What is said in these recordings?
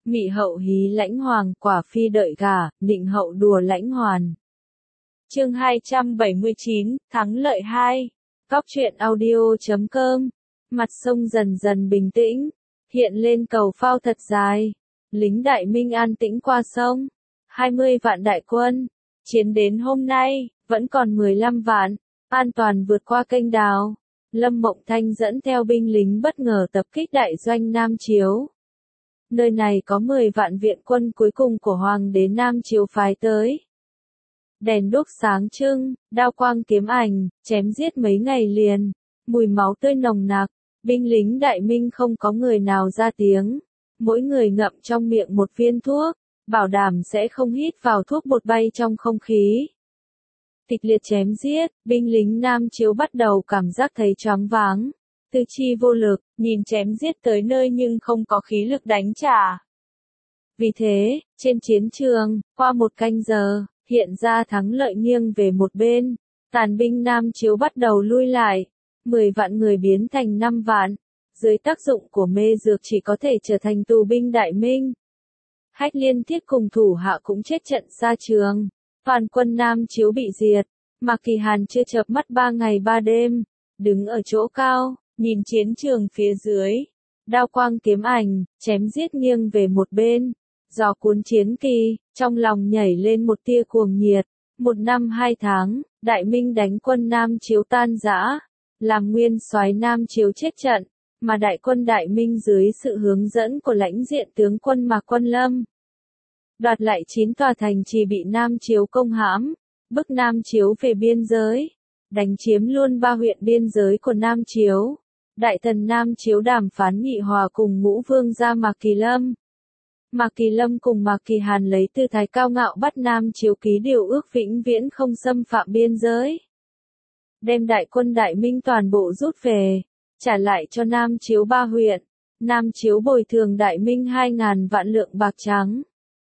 Mị hậu hí lãnh hoàng, quả phi đợi gả, nịnh hậu đùa lãnh hoàn. Chương 279, thắng lợi 2. Góc truyện audio.com. Mặt sông dần dần bình tĩnh, hiện lên cầu phao thật dài. Lính Đại Minh an tĩnh qua sông. 20 vạn đại quân, chiến đến hôm nay, vẫn còn 15 vạn, an toàn vượt qua kênh đào. Lâm Mộng Thanh dẫn theo binh lính bất ngờ tập kích đại doanh Nam Chiếu. Nơi này có 10 vạn viện quân cuối cùng của Hoàng đế Nam Chiếu phái tới. Đèn đuốc sáng trưng, đao quang kiếm ảnh, chém giết mấy ngày liền, mùi máu tươi nồng nặc, binh lính Đại Minh không có người nào ra tiếng, mỗi người ngậm trong miệng một viên thuốc, bảo đảm sẽ không hít vào thuốc bột bay trong không khí. Kịch liệt chém giết, binh lính Nam Chiếu bắt đầu cảm giác thấy choáng váng, tứ chi vô lực, nhìn chém giết tới nơi nhưng không có khí lực đánh trả. Vì thế, trên chiến trường, qua một canh giờ, hiện ra thắng lợi nghiêng về một bên, tàn binh Nam Chiếu bắt đầu lui lại, 10 vạn người biến thành 5 vạn, dưới tác dụng của mê dược chỉ có thể trở thành tù binh Đại Minh. Hách Liên Thiết cùng thủ hạ cũng chết trận xa trường, toàn quân Nam Chiếu bị diệt, Mạc Kỳ Hàn chưa chợp mắt 3 ngày 3 đêm, đứng ở chỗ cao, nhìn chiến trường phía dưới, đao quang kiếm ảnh, chém giết nghiêng về một bên, gió cuốn chiến kỳ, trong lòng nhảy lên một tia cuồng nhiệt. 1 năm 2 tháng, Đại Minh đánh quân Nam Chiếu tan rã, làm nguyên soái Nam Chiếu chết trận, mà đại quân Đại Minh dưới sự hướng dẫn của lãnh diện tướng quân Mạc Quân Lâm, đoạt lại 9 tòa thành trì bị Nam Chiếu công hãm, bức Nam Chiếu về biên giới, đánh chiếm luôn 3 huyện biên giới của Nam Chiếu. Đại thần Nam Chiếu đàm phán nghị hòa cùng Ngũ Vương gia Mạc Kỳ Lâm. Mạc Kỳ Lâm cùng Mạc Kỳ Hàn lấy tư thái cao ngạo bắt Nam Chiếu ký điều ước vĩnh viễn không xâm phạm biên giới. Đem đại quân Đại Minh toàn bộ rút về, trả lại cho Nam Chiếu 3 huyện. Nam Chiếu bồi thường Đại Minh 2.000 vạn lượng bạc trắng.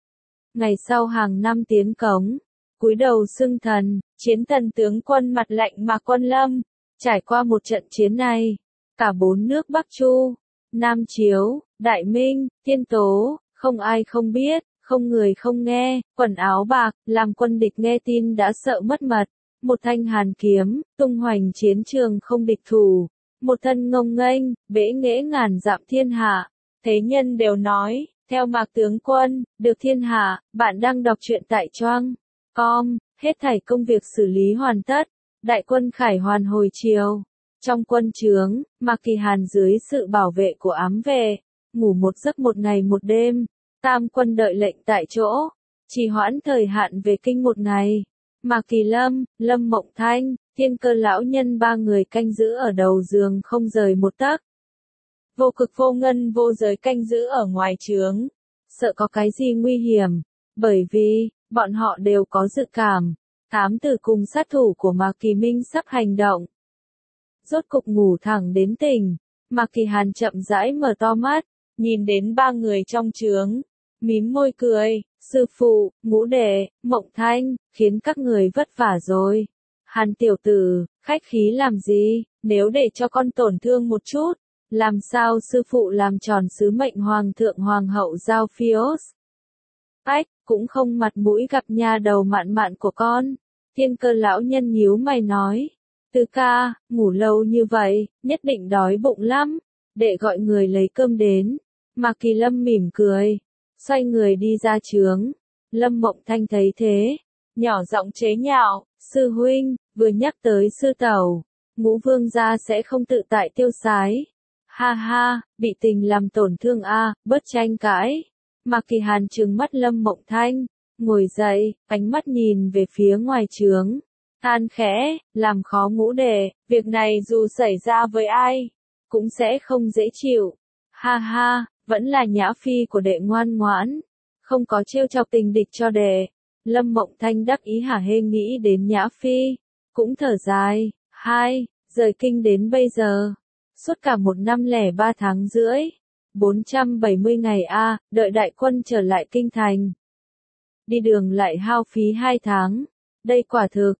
Ngày sau hàng năm tiến cống, cúi đầu xưng thần, chiến thần tướng quân mặt lạnh Mạc Quân Lâm. Trải qua một trận chiến này, cả 4 nước Bắc Chu, Nam Chiếu, Đại Minh, Thiên Tố, không ai không biết, không người không nghe, quần áo bạc, làm quân địch nghe tin đã sợ mất mật. Một thanh hàn kiếm, tung hoành chiến trường không địch thủ, một thân ngông nghênh, bẽ nghễ ngàn dặm thiên hạ. Thế nhân đều nói, theo Mạc tướng quân, được thiên hạ. Bạn đang đọc truyện tại Choang.com, hết thảy công việc xử lý hoàn tất, đại quân khải hoàn hồi chiều. Trong quân trướng, Mạc Kỳ Hàn dưới sự bảo vệ của ám vệ, ngủ một giấc một ngày một đêm, tam quân đợi lệnh tại chỗ, trì hoãn thời hạn về kinh một ngày. Mạc Kỳ Lâm, Lâm Mộng Thanh, Thiên Cơ lão nhân 3 người canh giữ ở đầu giường không rời một tấc. Vô Cực Vô Ngân vô giới canh giữ ở ngoài trướng, sợ có cái gì nguy hiểm, bởi vì bọn họ đều có dự cảm, thám tử cùng sát thủ của Mạc Kỳ Minh sắp hành động. Rốt cục ngủ thẳng đến tỉnh, Mạc Kỳ Hàn chậm rãi mở to mắt, nhìn đến 3 người trong trướng, mím môi cười, sư phụ, Ngũ đệ, Mộng Thanh, khiến các người vất vả rồi. Hàn tiểu tử, khách khí làm gì, nếu để cho con tổn thương một chút, làm sao sư phụ làm tròn sứ mệnh hoàng thượng hoàng hậu giao phios. Ách, cũng không mặt mũi gặp nhà đầu mạn mạn của con. Thiên Cơ lão nhân nhíu mày nói, Tứ ca, ngủ lâu như vậy, nhất định đói bụng lắm, để gọi người lấy cơm đến. Mạc Kỳ Lâm mỉm cười, xoay người đi ra trướng. Lâm Mộng Thanh thấy thế, nhỏ giọng chế nhạo, sư huynh, vừa nhắc tới sư tẩu, Ngũ Vương gia sẽ không tự tại tiêu sái. Ha ha, bị tình làm tổn thương a, bớt tranh cãi. Mạc Kỳ Hàn trừng mắt Lâm Mộng Thanh, ngồi dậy, ánh mắt nhìn về phía ngoài trướng, than khẽ, làm khó Ngũ đệ, việc này dù xảy ra với ai, cũng sẽ không dễ chịu. Ha ha, vẫn là Nhã Phi của đệ ngoan ngoãn, không có trêu chọc tình địch cho đệ. Lâm Mộng Thanh đắc ý hả hê nghĩ đến Nhã Phi, cũng thở dài. Rời kinh đến bây giờ, suốt cả 1 năm lẻ 3 tháng rưỡi, 470 ngày đợi đại quân trở lại kinh thành. Đi đường lại hao phí 2 tháng, đây quả thực,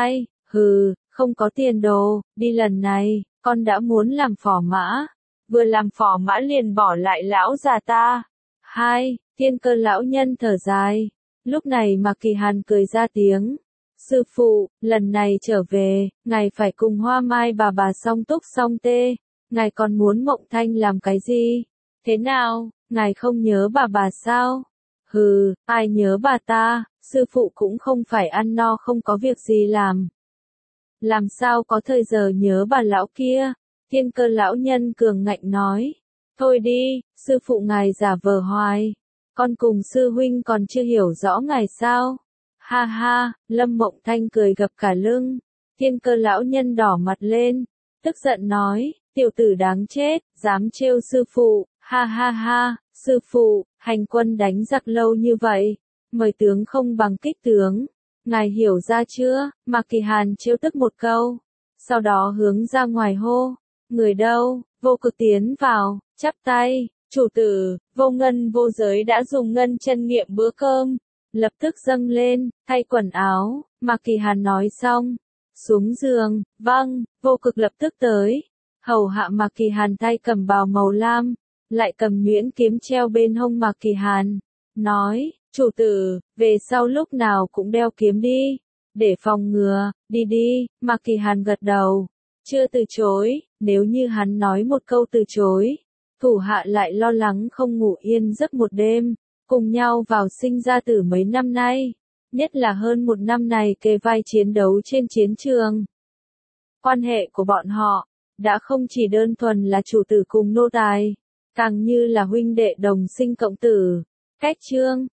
không có tiền đồ, đi lần này, con đã muốn làm phò mã, vừa làm phò mã liền bỏ lại lão già ta. Thiên Cơ lão nhân thở dài. Lúc này Mạc Kỳ Hàn cười ra tiếng. Sư phụ, lần này trở về, ngài phải cùng Hoa Mai bà song túc song tê. Ngài còn muốn Mộng Thanh làm cái gì? Thế nào, ngài không nhớ bà sao? Hừ, ai nhớ bà ta, sư phụ cũng không phải ăn no không có việc gì làm. Làm sao có thời giờ nhớ bà lão kia? Thiên Cơ lão nhân cường ngạnh nói. Thôi đi, sư phụ ngài giả vờ hoài. Con cùng sư huynh còn chưa hiểu rõ ngài sao? Ha ha, Lâm Mộng Thanh cười gập cả lưng. Thiên Cơ lão nhân đỏ mặt lên, tức giận nói, tiểu tử đáng chết, dám trêu sư phụ, ha ha ha, sư phụ, hành quân đánh giặc lâu như vậy, mời tướng không bằng kích tướng, ngài hiểu ra chưa? Mạc Kỳ Hàn trêu tức một câu, sau đó hướng ra ngoài hô, người đâu? Vô Cực tiến vào, chắp tay, chủ tử, Vô Ngân vô giới đã dùng ngân chân nghiệm bữa cơm, lập tức dâng lên, thay quần áo, Mạc Kỳ Hàn nói xong, xuống giường, vâng, Vô Cực lập tức tới, hầu hạ Mạc Kỳ Hàn tay cầm bào màu lam, lại cầm nhuyễn kiếm treo bên hông Mạc Kỳ Hàn, nói, chủ tử, về sau lúc nào cũng đeo kiếm đi, để phòng ngừa, đi đi, Mạc Kỳ Hàn gật đầu, chưa từ chối, nếu như hắn nói một câu từ chối, thủ hạ lại lo lắng không ngủ yên giấc một đêm, cùng nhau vào sinh ra tử mấy năm nay, nhất là hơn một năm này kề vai chiến đấu trên chiến trường. Quan hệ của bọn họ, đã không chỉ đơn thuần là chủ tử cùng nô tài, càng như là huynh đệ đồng sinh cộng tử. Cách chương